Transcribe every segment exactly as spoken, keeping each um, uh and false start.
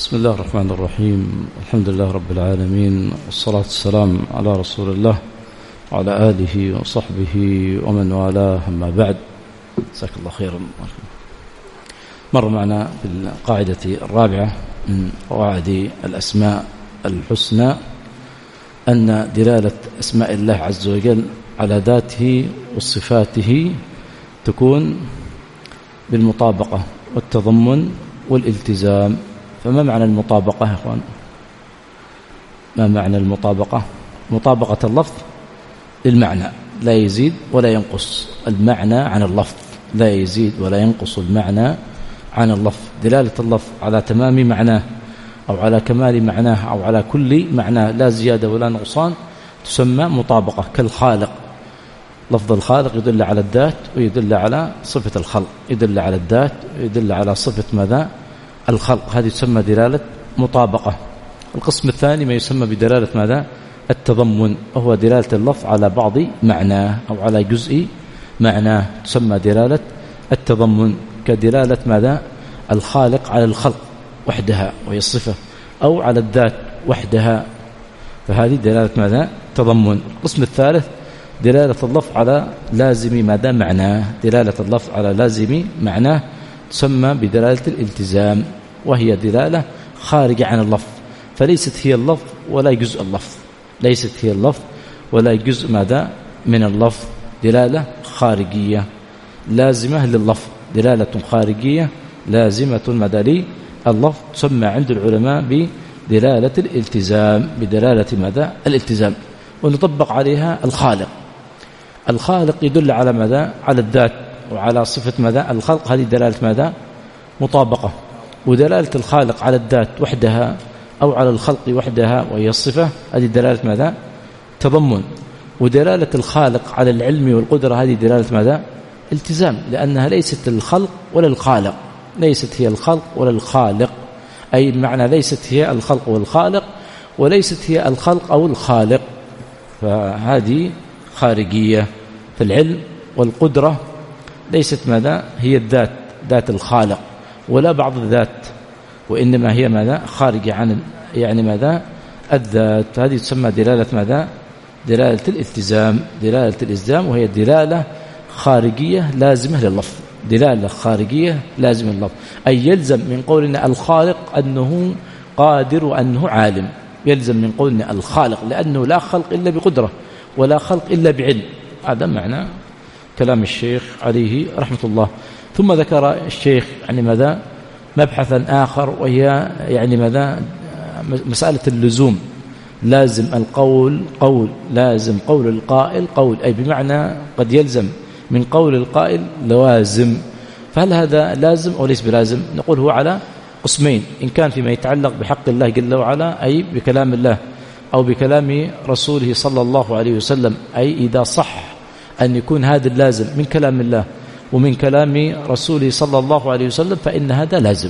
بسم الله الرحمن الرحيم. الحمد لله رب العالمين، والصلاة والسلام على رسول الله وعلى آله وصحبه ومن والاه، أما بعد. جزاك الله خيرا. مر معنا في القاعدة الرابعة من قواعد الأسماء الحسنى أن دلالة أسماء الله عز وجل على ذاته وصفاته تكون بالمطابقة والتضمن والالتزام. فما معنى المطابقة يا أخوان؟ ما معنى المطابقة؟ مطابقة اللفظ للمعنى، لا يزيد ولا ينقص المعنى عن اللفظ، لا يزيد ولا ينقص المعنى عن اللفظ. دلالة اللفظ على تمام معناه أو على كمال معناه أو على كل معناه، لا زيادة ولا نقصان، تسمى مطابقة. كالخالق، لفظ الخالق يدل على الذات ويدل على صفة الخلق، يدل على الذات ويدل على صفة ماذا؟ الخلق. هذه تسمى دلالة مطابقة. القسم الثاني ما يسمى بدلالة ماذا؟ التضمن، وهو دلالة اللفظ على بعض معناه أو على جزء معناه، تسمى دلالة التضمن. كدلالة ماذا؟ الخالق على الخلق وحدها وهي الصفة، أو على الذات وحدها، فهذه دلالة ماذا؟ تضمن. القسم الثالث دلالة اللفظ على لازم ماذا؟ معناه. دلالة اللفظ على لازم معناه تسمى بدلالة الالتزام، وهي دلالة خارجة عن اللفظ، فليست هي اللفظ ولا جزء اللفظ، ليست هي اللفظ ولا جزء ماذا؟ من اللفظ، دلالة خارجية لازمة لللفظ، دلالة خارجية لازمة ماذا؟ لللفظ، تسمى عند العلماء بدلالة الالتزام، بدلالة ماذا؟ الالتزام. ونطبق عليها الخالق. الخالق يدل على ماذا؟ على الذات وعلى صفة ماذا؟ الخلق، هذه دلالة ماذا؟ مطابقة. ودلالة الخالق على الذات وحدها أو على الخلق وحدها وهي الصفة، هذه دلالة ماذا؟ تضمن. ودلالة الخالق على العلم والقدرة، هذه دلالة ماذا؟ التزام، لأنها ليست الخلق ولا الخالق، ليست هي الخلق ولا الخالق، أي المعنى ليست هي الخلق والخالق، وليست هي الخلق أو الخالق، فهذه خارجية. في العلم والقدرة ليست ماذا؟ هي الذات، ذات الخالق، ولا بعض الذات، وإنما هي ماذا؟ خارجة عن يعني ماذا؟ الذات. هذه تسمى دلالة ماذا؟ دلالة الالتزام، دلالة الالتزام، وهي دلالة خارجية لازمة لللفظ، دلالة خارجية لازمة لللفظ، أي يلزم من قولنا الخالق أنه قادر وأنه عالم، يلزم من قولنا الخالق لأنه لا خلق إلا بقدرة ولا خلق إلا بعلم. هذا معنى كلام الشيخ عليه رحمة الله. ثم ذكر الشيخ يعني ماذا؟ مبحثا آخر، وهي يعني ماذا؟ مسألة اللزوم. لازم القول قول، لازم قول القائل قول، أي بمعنى قد يلزم من قول القائل لوازم. فهل هذا لازم أو ليس بلازم؟ نقول هو على قسمين: إن كان فيما يتعلق بحق الله جل وعلا، أي بكلام الله أو بكلام رسوله صلى الله عليه وسلم، أي إذا صح أن يكون هذا اللازم من كلام الله ومن كلام رسوله صلى الله عليه وسلم، فإن هذا لازم،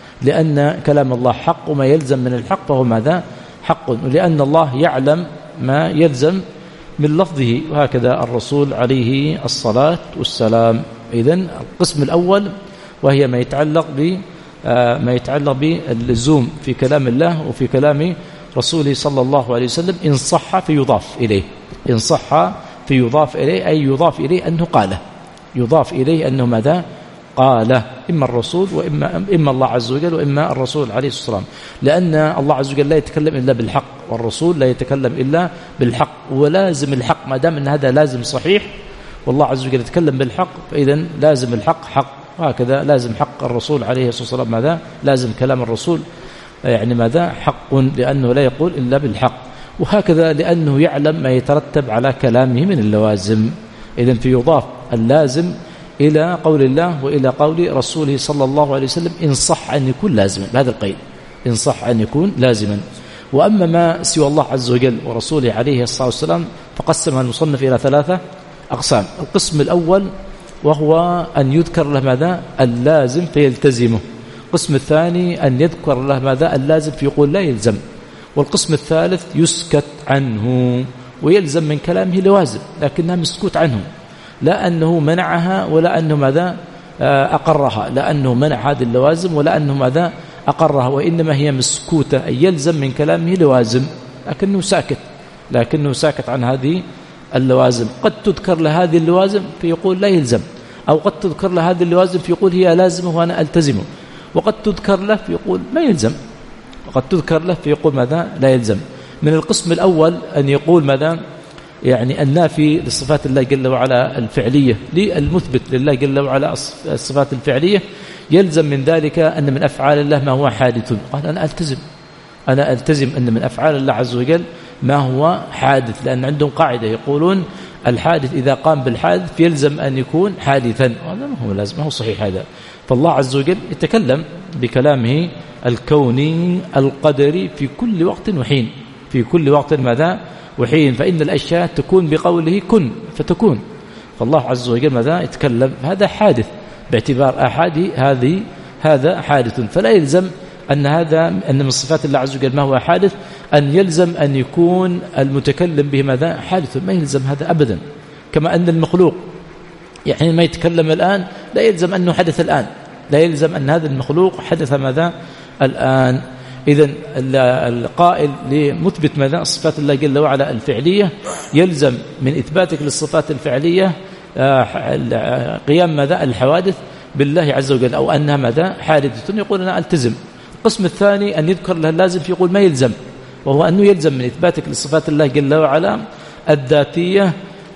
لأن كلام الله حق، وما يلزم من الحق فهو ماذا؟ حق، لأن الله يعلم ما يلزم من لفظه، وهكذا الرسول عليه الصلاة والسلام. إذن القسم الأول وهي ما يتعلق ب ما يتعلق باللزوم في كلام الله وفي كلام رسوله صلى الله عليه وسلم، إن صح فيضاف إليه، إن صح فيضاف إليه، أي يضاف إليه أنه قاله، يضاف إليه أنه ماذا؟ قال، إما الرسول وإما إما الله عز وجل وإما الرسول عليه الصلاة والسلام، لأن الله عز وجل لا يتكلم إلا بالحق، والرسول لا يتكلم إلا بالحق، ولازم الحق. ما دام أن هذا لازم صحيح والله عز وجل يتكلم بالحق، فإذا لازم الحق حق، وهكذا لازم حق الرسول عليه الصلاة والسلام ماذا؟ لازم كلام الرسول يعني ماذا؟ حق، لأنه لا يقول إلا بالحق، وهكذا لأنه يعلم ما يترتب على كلامه من اللوازم. إذن فيضاف اللازم إلى قول الله وإلى قول رسوله صلى الله عليه وسلم، إن صح أن يكون لازما، بهذا القيد، إن صح أن يكون لازما. وأما ما سوى الله عز وجل ورسوله عليه الصلاة والسلام فقسمها المصنف إلى ثلاثة أقسام. القسم الأول وهو أن يذكر له ماذا؟ اللازم فيلتزمه. القسم الثاني أن يذكر له ماذا؟ اللازم فيقول لا يلزم. والقسم الثالث يسكت عنه ويلزم من كلامه لوازم لكنها مسكوت عنه، لا أنه منعها ولا أنه ماذا؟ أقرها، لا أنه منع هذه اللوازم ولا أنه ماذا؟ أقرها، وإنما هي مسكوتة، أي يلزم من كلامه لوازم، لكنه ساكت لكنه ساكت عن هذه اللوازم. قد تذكر لهذه اللوازم فيقول لا يلزم، أو قد تذكر لهذه اللوازم فيقول هي لازمة وأنا ألتزمه، وقد تذكر له فيقول ما يلزم، وقد تذكر له فيقول ماذا لا يلزم. من القسم الأول أن يقول ماذا يعني النافي لصفات الله جل وعلا الفعلية، للمثبت لله جل وعلا الصفات الفعلية يلزم من ذلك أن من أفعال الله ما هو حادث. قال أنا ألتزم أنا ألتزم أن من أفعال الله عز وجل ما هو حادث، لأن عندهم قاعدة يقولون الحادث إذا قام بالحادث يلزم أن يكون حادثا، هذا ما هو لازم، ما هو صحيح هذا. فالله عز وجل يتكلم بكلامه الكوني القدري في كل وقت وحين، في كل وقت ماذا وحين، فإن الأشياء تكون بقوله كن فتكون. فالله عز وجل ماذا يتكلم، هذا حادث باعتبار أحد هذه هذا حادث، فلا يلزم أن هذا أن من صفات الله عز وجل ما هو حادث أن يلزم أن يكون المتكلم به ماذا حادث، ما يلزم هذا أبدا. كما أن المخلوق يعني ما يتكلم الآن لا يلزم أنه حدث الآن، لا يلزم أن هذا المخلوق حدث ماذا الآن. إذن القائل لمثبت ماذا صفات الله جل وعلا الفعلية يلزم من إثباتك للصفات الفعلية قيام ماذا الحوادث بالله عز وجل، أو أنها ماذا حادثة، يقول أنا ألتزم. القسم الثاني أن يذكر له اللازم فيقول ما يلزم، وهو أنه يلزم من إثباتك لصفات الله جل وعلا الذاتية،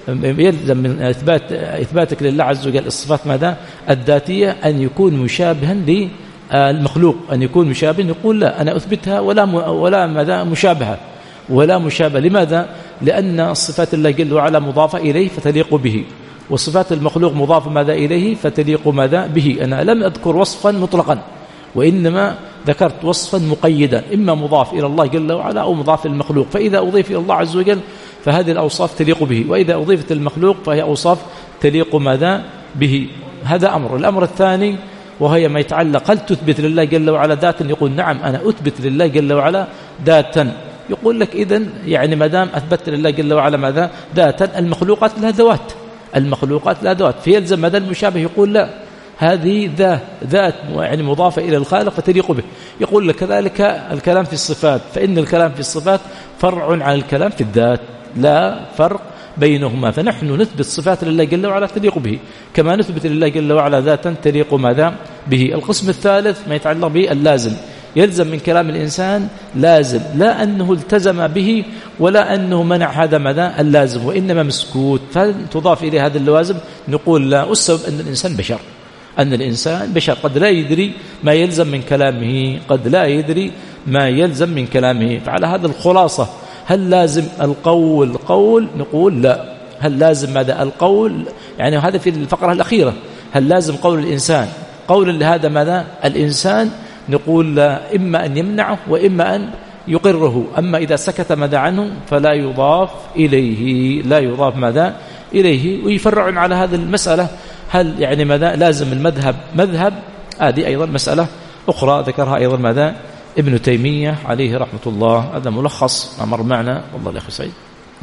يلزم من إثبات إثباتك لله عز وجل الصفات ماذا الذاتية أن يكون مشابها للمخلوق، أن يكون مشابها. يقول لا أنا أثبتها ولا ولا ماذا مشابهة ولا مشابه. لماذا؟ لأن صفات الله جل وعلا مضافة إليه فتليق به، وصفات المخلوق مضافة ماذا إليه فتليق ماذا به. أنا لم أذكر وصفا مطلقا، وإنما ذكرت وصفا مقيدا، إما مضاف إلى الله جل وعلا أو مضاف إلى المخلوق، فإذا أضيف إلى الله عز وجل فهذه الأوصاف تليق به، وإذا أضيفت المخلوق فهي أوصاف تليق ماذا به. هذا أمر. الأمر الثاني وهي ما يتعلق هل تثبت لله جل وعلا ذاتا، يقول نعم أنا أثبت لله جل وعلا ذاتا. يقول لك إذن يعني ما دام أثبت لله جل وعلا ماذا ذاتا، المخلوقات لها ذوات، المخلوقات لها ذوات، فيلزم ماذا المشابه. يقول لا هذه ذا ذات يعني مضافة إلى الخالق فتليق به. يقول لك كذلك الكلام في الصفات، فإن الكلام في الصفات فرع عن الكلام في الذات، لا فرق بينهما، فنحن نثبت صفات لله جل وعلا تليق به كما نثبت لله جل وعلا ذاتا تليق ماذا به. القسم الثالث ما يتعلق به اللازم، يلزم من كلام الإنسان لازم، لا أنه التزم به ولا أنه منع هذا ماذا اللازم، وإنما مسكوت، فتضاف إليه هذا اللوازم. نقول لا، السبب أن الإنسان بشر، أن الإنسان بشر قد لا يدري ما يلزم من كلامه، قد لا يدري ما يلزم من كلامه. فعلى هذا الخلاصة هل لازم القول قول؟ نقول لا. هل لازم ماذا القول؟ يعني هذا في الفقرة الأخيرة، هل لازم قول الإنسان قول لهذا ماذا الإنسان؟ نقول لا، إما أن يمنعه وإما أن يقره، أما إذا سكت ماذا عنه فلا يضاف إليه، لا يضاف ماذا إليه. ويفرعون على هذه المسألة هل يعني ماذا لازم المذهب مذهب، هذه أيضا مسألة أخرى ذكرها أيضا ماذا ابن تيمية عليه رحمة الله. هذا ملخص ما مر معنا. والله الأخي سعيد.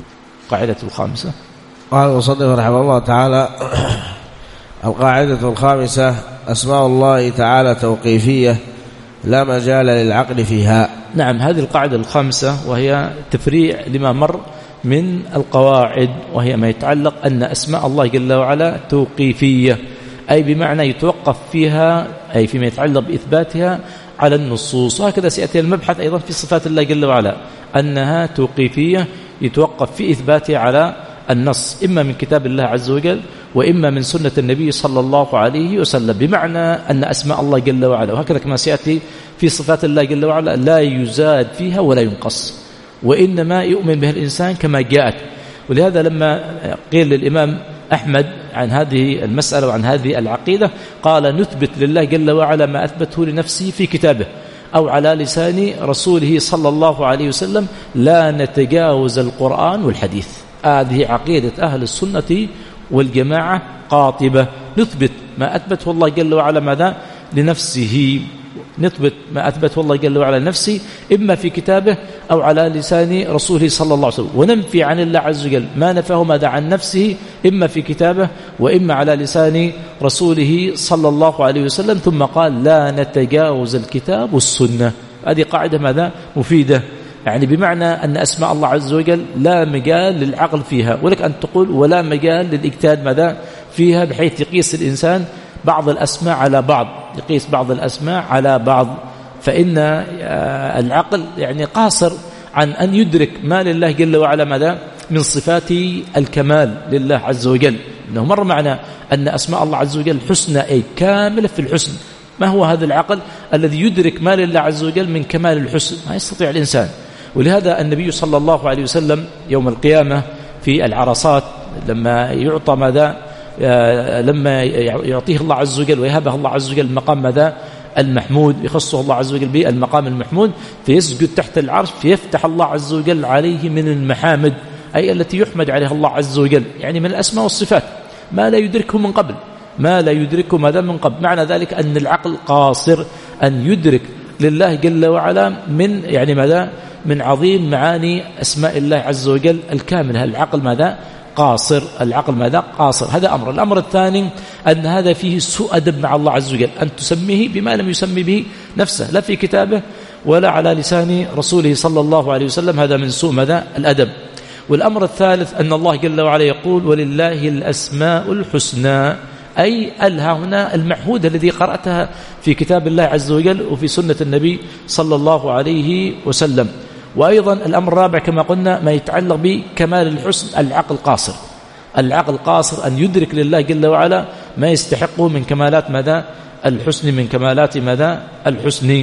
قاعدة الخامسة قال المصنف رحمه الله تعالى: القاعدة الخامسة أسماء الله تعالى توقيفية لا مجال للعقل فيها. نعم، هذه القاعدة الخامسة وهي تفريع لما مر من القواعد، وهي ما يتعلق أن أسماء الله جل وعلا توقيفية، أي بمعنى يتوقف فيها، أي فيما يتعلق بإثباتها على النصوص. وهكذا سيأتي المبحث أيضا في صفات الله جل وعلا أنها توقيفية يتوقف في إثباتها على النص، إما من كتاب الله عز وجل وإما من سنة النبي صلى الله عليه وسلم، بمعنى أن أسماء الله جل وعلا وهكذا كما سيأتي في صفات الله جل وعلا لا يزاد فيها ولا ينقص، وإنما يؤمن بها الإنسان كما جاءت. ولهذا لما قيل للإمام أحمد عن هذه المسألة وعن هذه العقيدة قال: نثبت لله جل وعلا ما أثبته لنفسه في كتابه أو على لسان رسوله صلى الله عليه وسلم، لا نتجاوز القرآن والحديث. هذه عقيدة أهل السنة والجماعة قاطبة، نثبت ما أثبته الله جل وعلا ماذا لنفسه نثبت ما أثبته الله جل وعلا نفسه إما في كتابه أو على لسان رسوله صلى الله عليه وسلم، وننفي عن الله عز وجل ما نفاه ماذا عن نفسه إما في كتابه وإما على لسان رسوله صلى الله عليه وسلم. ثم قال لا نتجاوز الكتاب والسنة. هذه قاعدة ماذا مفيدة، يعني بمعنى أن أسماء الله عز وجل لا مجال للعقل فيها، ولك أن تقول ولا مجال للاجتهاد ماذا فيها، بحيث يقيس الإنسان بعض الأسماء على بعض، يقيس بعض الأسماء على بعض. فإن العقل يعني قاصر عن أن يدرك ما لله جل وعلا ماذا من صفات الكمال لله عز وجل. إنه مر معنا أن أسماء الله عز وجل حسنى أي كاملة في الحسن. ما هو هذا العقل الذي يدرك ما لله عز وجل من كمال الحسن؟ ما يستطيع الإنسان. ولهذا النبي صلى الله عليه وسلم يوم القيامة في العرصات لما يعطى ماذا لما يعطيه الله عز وجل ويهبه الله عز وجل المقام ماذا المحمود، يخصه الله عز وجل به المقام المحمود، فيسجد تحت العرش فيفتح الله عز وجل عليه من المحامد، أي التي يحمد عليها الله عز وجل، يعني من الأسماء والصفات ما لا يدركه من قبل، ما لا يدركه ماذا من قبل. معنى ذلك أن العقل قاصر أن يدرك لله جل وعلا من يعني ماذا من عظيم معاني أسماء الله عز وجل الكاملة. العقل ماذا قاصر، العقل ماذا قاصر. هذا أمر. الأمر الثاني أن هذا فيه سوء أدب مع الله عز وجل، أن تسميه بما لم يسمي به نفسه لا في كتابه ولا على لسان رسوله صلى الله عليه وسلم، هذا من سوء ماذا الأدب. والأمر الثالث أن الله جل وعلا يقول ولله الأسماء الحسنى، أي ألها هنا المعهود الذي قرأتها في كتاب الله عز وجل وفي سنة النبي صلى الله عليه وسلم. وأيضا الأمر الرابع كما قلنا ما يتعلق بكمال الحسن، العقل قاصر، العقل قاصر أن يدرك لله جل وعلا ما يستحقه من كمالات ماذا الحسن، من كمالات ماذا الحسن.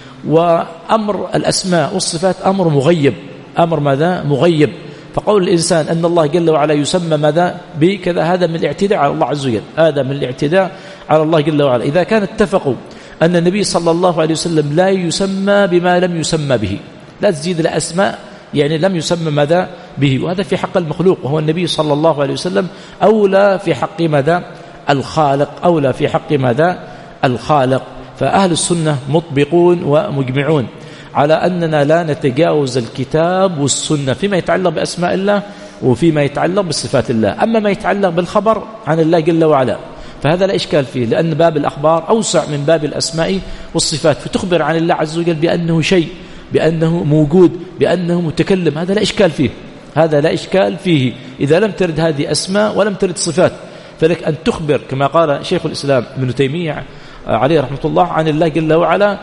وأمر الأسماء والصفات أمر مغيب، أمر ماذا مغيب. فقول الإنسان أن الله جل وعلا يسمى ماذا بكذا هذا من الاعتداء على الله عز وجل، هذا من الاعتداء على الله جل وعلا. إذا كان اتفقوا أن النبي صلى الله عليه وسلم لا يسمى بما لم يسمى به، لا تزيد الأسماء يعني لم يسمى ماذا به، وهذا في حق المخلوق، وهو النبي صلى الله عليه وسلم أولى في حق ماذا الخالق، أولى في حق ماذا الخالق. فأهل السنة مطبقون ومجمعون على أننا لا نتجاوز الكتاب والسنة فيما يتعلق بأسماء الله وفيما يتعلق بصفات الله. أما ما يتعلق بالخبر عن الله جل وعلا فهذا لا إشكال فيه، لأن باب الأخبار أوسع من باب الأسماء والصفات، فتخبر عن الله عز وجل بأنه شيء، بأنه موجود، بأنه متكلم، هذا لا إشكال فيه، هذا لا إشكال فيه إذا لم ترد هذه أسماء ولم ترد صفات. فلك أن تخبر كما قال شيخ الإسلام ابن تيمية عليه رحمة الله عن الله جل وعلا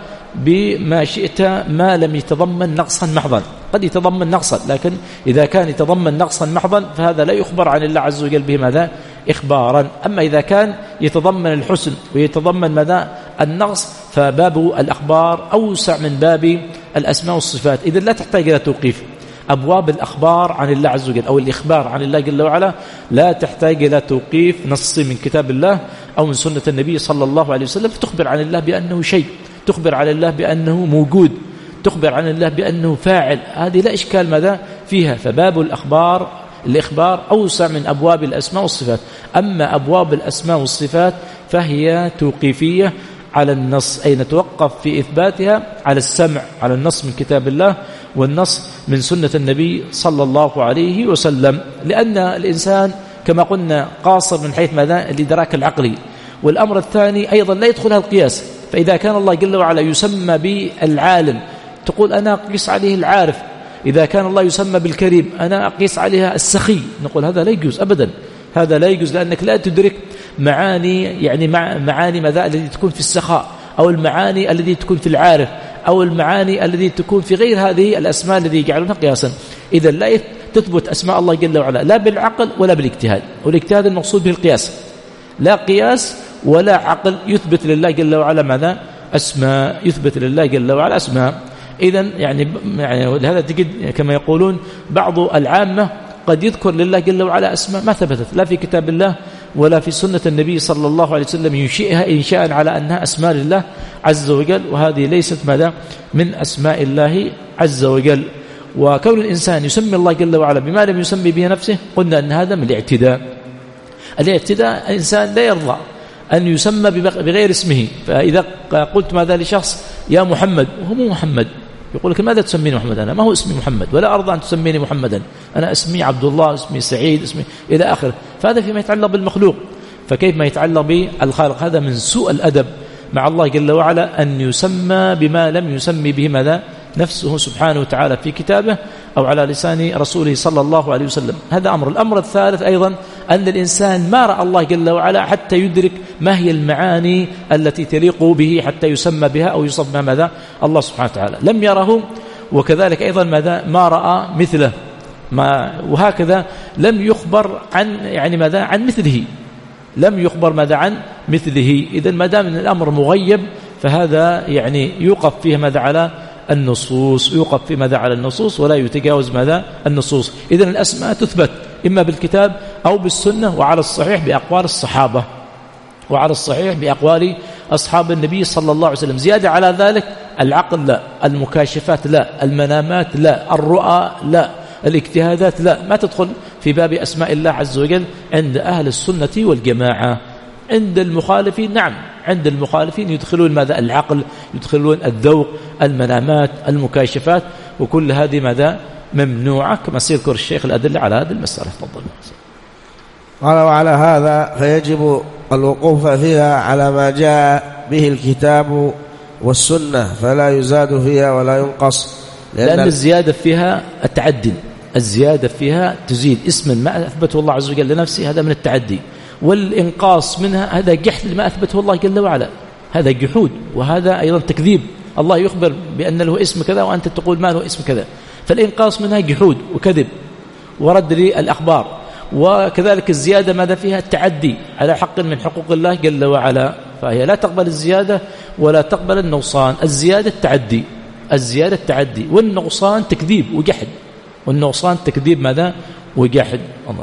بما شئت ما لم يتضمن نقصا محضا. قد يتضمن نقصا، لكن إذا كان يتضمن نقصا محضا فهذا لا يخبر عن الله عز وجل به ماذا إخبارا. أما إذا كان يتضمن الحسن ويتضمن ماذا النقص فباب الأخبار أوسع من باب الأسماء والصفات. إذن لا تحتاج إلى توقيف. أبواب الأخبار عن الله عز وجل أو الإخبار عن الله جل وعلا لا تحتاج إلى توقيف نص من كتاب الله أو من سنة النبي صلى الله عليه وسلم، فتخبر عن الله بأنه شيء، تخبر عن الله بأنه موجود، تخبر عن الله بأنه فاعل، هذه لا إشكال ماذا فيها. فباب الأخبار الإخبار أوسع من أبواب الأسماء والصفات. أما أبواب الأسماء والصفات فهي توقيفية على النص، أي نتوقف في إثباتها على السمع، على النص من كتاب الله والنص من سنة النبي صلى الله عليه وسلم، لأن الإنسان كما قلنا قاصر من حيث ماذا الإدراك العقلي. والأمر الثاني أيضا لا يدخلها القياس. فإذا كان الله جل وعلا يسمى بالعالم تقول أنا أقيس عليه العارف، إذا كان الله يسمى بالكريم أنا أقيس عليها السخي، نقول هذا لا يجوز أبدا، هذا لا يجوز، لأنك لا تدرك معاني يعني معاني ماذا التي تكون في السخاء، أو المعاني التي تكون في العارف، أو المعاني التي تكون في غير هذه الأسماء التي يجعلونها قياسا. إذا لا تثبت أسماء الله جل وعلا لا بالعقل ولا بالاجتهاد، والاجتهاد المقصود به القياس، لا قياس ولا عقل يثبت لله جل وعلا ماذا أسماء، يثبت لله جل وعلا أسماء. إذن يعني, يعني لهذا تجد كما يقولون بعض العامة قد يذكر لله جل وعلا أسماء ما ثبتت لا في كتاب الله ولا في سنة النبي صلى الله عليه وسلم، ينشئها إنشاء على أنها أسماء لله عز وجل، وهذه ليست ماذا من أسماء الله عز وجل. وكون الإنسان يسمي الله جل وعلا بما لم يسمي به نفسه قلنا أن هذا من الاعتداء. الاعتداء الإنسان لا يرضى أن يسمى بغير اسمه. فإذا قلت ماذا لشخص يا محمد وهو مو محمد، يقول لك ماذا تسميني محمد؟ أنا ما هو اسمي محمد ولا أرضى أن تسميني محمدا، أنا اسمي عبد الله، اسمي سعيد، اسمي إلى آخره. فهذا فيما يتعلق بالمخلوق، فكيف ما يتعلق بالخالق؟ هذا من سوء الأدب مع الله جل وعلا أن يسمى بما لم يسمي به ماذا؟ نفسه سبحانه وتعالى في كتابه أو على لسان رسوله صلى الله عليه وسلم. هذا أمر. الأمر الثالث أيضا أن الإنسان ما رأى الله جل وعلا حتى يدرك ما هي المعاني التي تليق به حتى يسمى بها أو يصف بها ماذا؟ الله سبحانه وتعالى لم يره، وكذلك أيضا ماذا؟ ما رأى مثله، ما وهكذا لم يخبر عن يعني ماذا؟ عن مثله، لم يخبر ماذا؟ عن مثله. إذن ما دام الأمر مغيب فهذا يعني يوقف فيه ماذا؟ على النصوص، يوقف في ماذا؟ على النصوص ولا يتجاوز ماذا؟ النصوص. إذن الأسماء تثبت إما بالكتاب أو بالسنة، وعلى الصحيح بأقوال الصحابة، وعلى الصحيح بأقوال أصحاب النبي صلى الله عليه وسلم. زيادة على ذلك العقل لا، المكاشفات لا، المنامات لا، الرؤى لا، الاجتهادات لا، ما تدخل في باب أسماء الله عز وجل عند أهل السنة والجماعة. عند المخالفين نعم، عند المخالفين يدخلون ماذا؟ العقل، يدخلون الذوق، المنامات، المكاشفات، وكل هذه ماذا؟ ممنوعة، كما سيذكر الشيخ الأدلة على هذه المسألة. تفضل. قال وعلى هذا فيجب الوقوف فيها على ما جاء به الكتاب والسنة، فلا يزاد فيها ولا ينقص، لأن, لأن الزيادة فيها التعدي، الزيادة فيها تزيد اسما ما أثبته الله عز وجل لنفسه، هذا من التعدي، والإنقاص منها هذا جحد لما أثبته الله جل وعلا، هذا جحود، وهذا أيضا تكذيب. الله يخبر بأن له اسم كذا وأنت تقول ما له اسم كذا، فالإنقاص منها جحود وكذب ورد للأخبار. وكذلك الزيادة ماذا فيها؟ التعدي على حق من حقوق الله جل وعلا، فهي لا تقبل الزيادة ولا تقبل النقصان. الزيادة التعدي، الزيادة التعدي، والنقصان تكذيب وجحد، والنقصان تكذيب ماذا؟ وجحد. الله.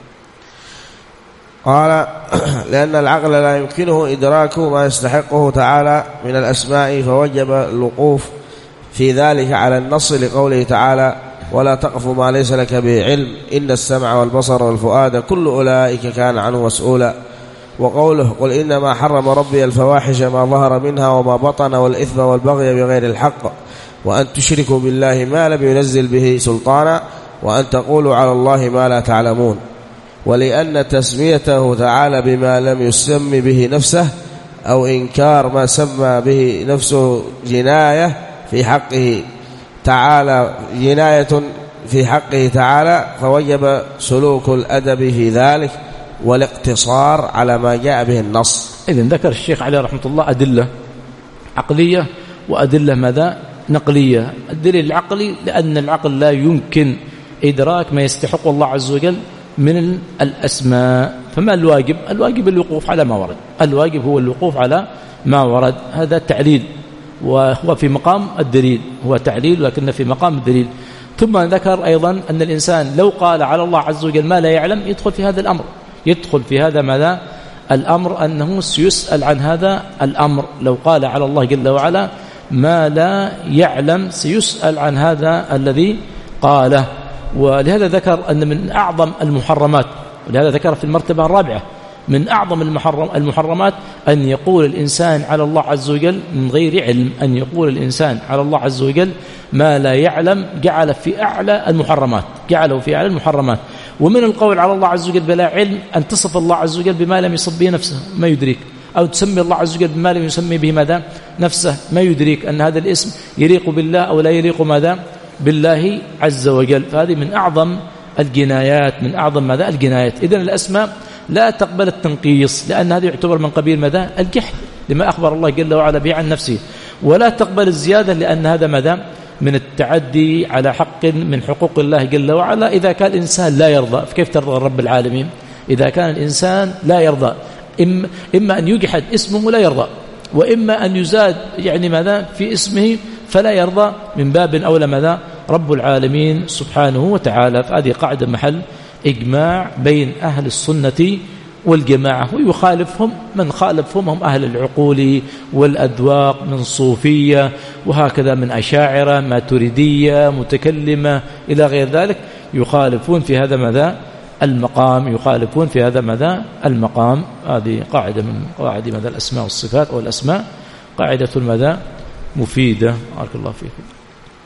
قال لأن العقل لا يمكنه إدراك ما يستحقه تعالى من الأسماء، فوجب الوقوف في ذلك على النص لقوله تعالى ولا تقف ما ليس لك به علم إن السمع والبصر والفؤاد كل أولئك كان عنه مسؤولا. وقوله قل إنما حرم ربي الفواحش ما ظهر منها وما بطن والإثم والبغي بغير الحق وأن تشركوا بالله ما لم ينزل به سلطانا وأن تقولوا على الله ما لا تعلمون. ولأن تسميته تعالى بما لم يسم به نفسه أو إنكار ما سمى به نفسه جناية في حقه تعالى، جناية في حقه تعالى، فوجب سلوك الأدب في ذلك والاقتصار على ما جاء به النص. إذن ذكر الشيخ عليه رحمة الله أدلة عقلية وأدلة ماذا؟ نقلية. الدليل العقلي لأن العقل لا يمكن إدراك ما يستحق الله عز وجل من الأسماء، فما الواجب؟ الواجب الوقوف على ما ورد، الواجب هو الوقوف على ما ورد. هذا تعليل وهو في مقام الدليل، هو تعليل لكن في مقام الدليل. ثم ذكر أيضا أن الإنسان لو قال على الله عز وجل ما لا يعلم يدخل في هذا الأمر، يدخل في هذا ماذا؟ الأمر أنه سيسأل عن هذا الأمر. لو قال على الله جل وعلا ما لا يعلم سيسأل عن هذا الذي قاله. ولهذا ذكر أن من أعظم المحرمات، ولهذا ذكر في المرتبة الرابعة من أعظم المحرم المحرمات أن يقول الإنسان على الله عز وجل من غير علم، أن يقول الإنسان على الله عز وجل ما لا يعلم، جعل في أعلى المحرمات، جعله في أعلى المحرمات. ومن القول على الله عز وجل بلا علم أن تصف الله عز وجل بما لم يصف به نفسه ما يدريك، أو تسمي الله عز وجل بما لم يسمي به ماذا؟ نفسه ما يدريك أن هذا الاسم يليق بالله أو لا يليق ماذا؟ بالله عز وجل. فهذه من أعظم الجنايات، من أعظم ماذا؟ الجنايات. إذن الأسماء لا تقبل التنقيص لأن هذا يعتبر من قبيل ماذا؟ الجحد لما أخبر الله جل وعلا به عن نفسه، ولا تقبل الزيادة لأن هذا ماذا؟ من التعدي على حق من حقوق الله جل وعلا. إذا كان الإنسان لا يرضى فكيف ترضى رب العالمين؟ إذا كان الإنسان لا يرضى إما, إما أن يجحد اسمه لا يرضى، وإما أن يزاد يعني ماذا في اسمه فلا يرضى، من باب أولى ماذا؟ رب العالمين سبحانه وتعالى. فهذه قاعدة محل إجماع بين أهل السنة والجماعة، ويخالفهم من خالفهم هم أهل العقول والأذواق من صوفية وهكذا من أشاعرة ماتريدية متكلمة إلى غير ذلك، يخالفون في هذا ماذا؟ المقام، يخالفون في هذا ماذا؟ المقام. هذه قاعدة من قواعد ماذا؟ الأسماء والصفات، والأسماء قاعدة ماذا؟ مفيدة. بارك الله فيكم.